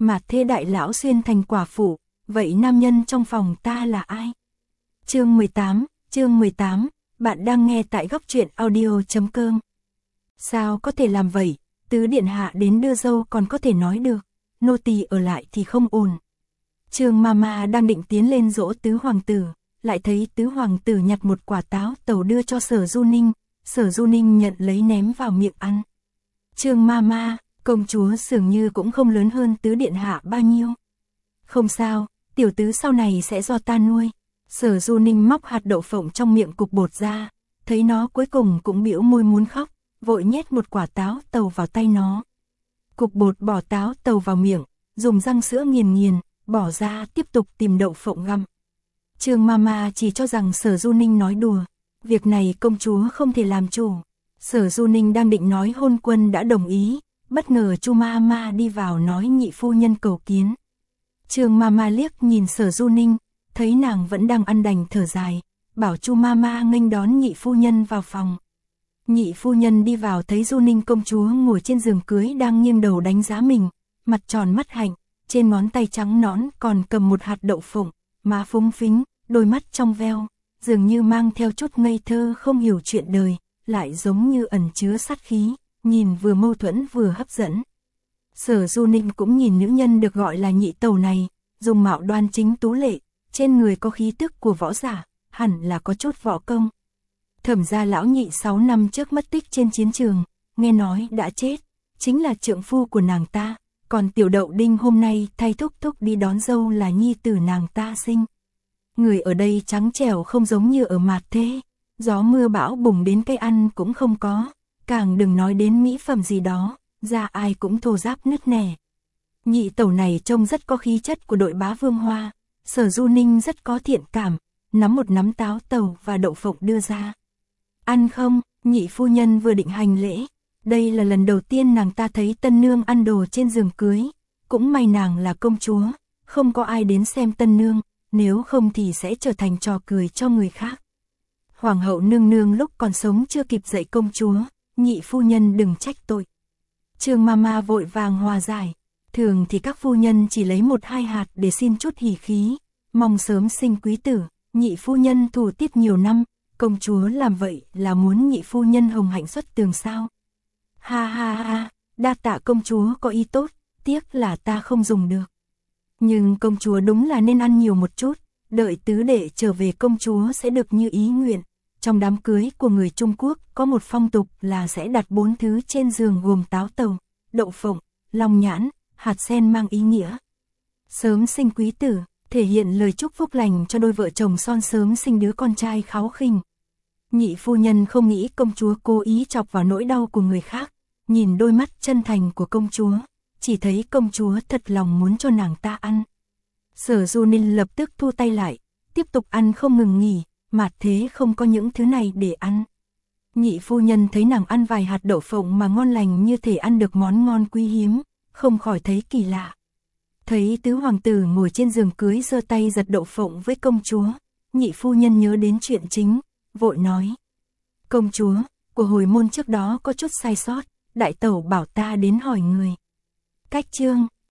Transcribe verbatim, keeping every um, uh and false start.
mà thế đại lão xuyên thành quả phụ, vậy nam nhân trong phòng ta là ai? Chương mười tám, chương mười tám, bạn đang nghe tại góc truyện audio.com. Sao có thể làm vậy, tứ điện hạ đến đưa dâu còn có thể nói được, nô tỳ ở lại thì không ổn. Trương Mama đang định tiến lên dỗ tứ hoàng tử, lại thấy tứ hoàng tử nhặt một quả táo tàu đưa cho Sở Du Ninh, Sở Du Ninh nhận lấy ném vào miệng ăn. Trương Mama, công chúa dường như cũng không lớn hơn tứ điện hạ bao nhiêu. Không sao, tiểu tứ sau này sẽ do ta nuôi. Sở Du Ninh móc hạt đậu phộng trong miệng cục bột ra, thấy nó cuối cùng cũng bĩu môi muốn khóc, vội nhét một quả táo tàu vào tay nó. Cục bột bỏ táo tàu vào miệng, dùng răng sữa nghiền nghiền, bỏ ra tiếp tục tìm đậu phộng găm. Trương Mama chỉ cho rằng Sở Du Ninh nói đùa, việc này công chúa không thể làm chủ. Sở Du Ninh đang định nói hôn quân đã đồng ý, bất ngờ Chu Mama đi vào nói nhị phu nhân cầu kiến. Trương Mama liếc nhìn Sở Du Ninh, thấy nàng vẫn đang ăn đành thở dài, bảo Chu Mama nghênh đón nhị phu nhân vào phòng. Nhị phu nhân đi vào thấy Du Ninh công chúa ngồi trên giường cưới đang nghiêng đầu đánh giá mình, mặt tròn mắt hạnh, trên ngón tay trắng nõn còn cầm một hạt đậu phộng, má phúng phính, đôi mắt trong veo, dường như mang theo chút ngây thơ không hiểu chuyện đời, lại giống như ẩn chứa sát khí, nhìn vừa mâu thuẫn vừa hấp dẫn. Sở Du Ninh cũng nhìn nữ nhân được gọi là nhị tẩu này, dùng mạo đoan chính tú lệ, trên người có khí tức của võ giả, hẳn là có chút võ công. Thẩm gia lão nhị sáu năm trước mất tích trên chiến trường, nghe nói đã chết, chính là trượng phu của nàng ta, còn tiểu đậu đinh hôm nay thay thúc thúc đi đón dâu là nhi tử nàng ta sinh. Người ở đây trắng trẻo không giống như ở Mạt Thế, gió mưa bão bùng đến cây ăn cũng không có, càng đừng nói đến mỹ phẩm gì đó, da ai cũng thô ráp nứt nẻ. Nhị tẩu này trông rất có khí chất của đội bá vương hoa, Sở Du Ninh rất có thiện cảm, nắm một nắm táo tàu và đậu phộng đưa ra. Ăn không? Nhị phu nhân vừa định hành lễ, đây là lần đầu tiên nàng ta thấy tân nương ăn đồ trên giường cưới, cũng may nàng là công chúa, không có ai đến xem tân nương, nếu không thì sẽ trở thành trò cười cho người khác. Hoàng hậu nương nương lúc còn sống chưa kịp dạy công chúa, nhị phu nhân đừng trách tội. Trương Mama vội vàng hòa giải, thường thì các phu nhân chỉ lấy một hai hạt để xin chút hỉ khí, mong sớm sinh quý tử, nhị phu nhân thủ tiết nhiều năm, công chúa làm vậy là muốn nhị phu nhân hồng hạnh xuất tường sao. Ha ha ha, đa tạ công chúa có ý tốt, tiếc là ta không dùng được. Nhưng công chúa đúng là nên ăn nhiều một chút, đợi tứ đệ trở về công chúa sẽ được như ý nguyện. Trong đám cưới của người Trung Quốc có một phong tục là sẽ đặt bốn thứ trên giường gồm táo tàu, đậu phộng, long nhãn, hạt sen mang ý nghĩa sớm sinh quý tử, thể hiện lời chúc phúc lành cho đôi vợ chồng son sớm sinh đứa con trai kháu khỉnh. Nhị phu nhân không nghĩ công chúa cố ý chọc vào nỗi đau của người khác, nhìn đôi mắt chân thành của công chúa, chỉ thấy công chúa thật lòng muốn cho nàng ta ăn. Sở Du Ninh lập tức thu tay lại, tiếp tục ăn không ngừng nghỉ, Mạt Thế không có những thứ này để ăn. Nhị phu nhân thấy nàng ăn vài hạt đậu phộng mà ngon lành như thể ăn được món ngon quý hiếm, không khỏi thấy kỳ lạ. Thấy tứ hoàng tử ngồi trên giường cưới giơ tay giật đậu phộng với công chúa, nhị phu nhân nhớ đến chuyện chính, vội nói. Công chúa, của hồi môn trước đó có chút sai sót, đại tẩu bảo ta đến hỏi người. Cách chương,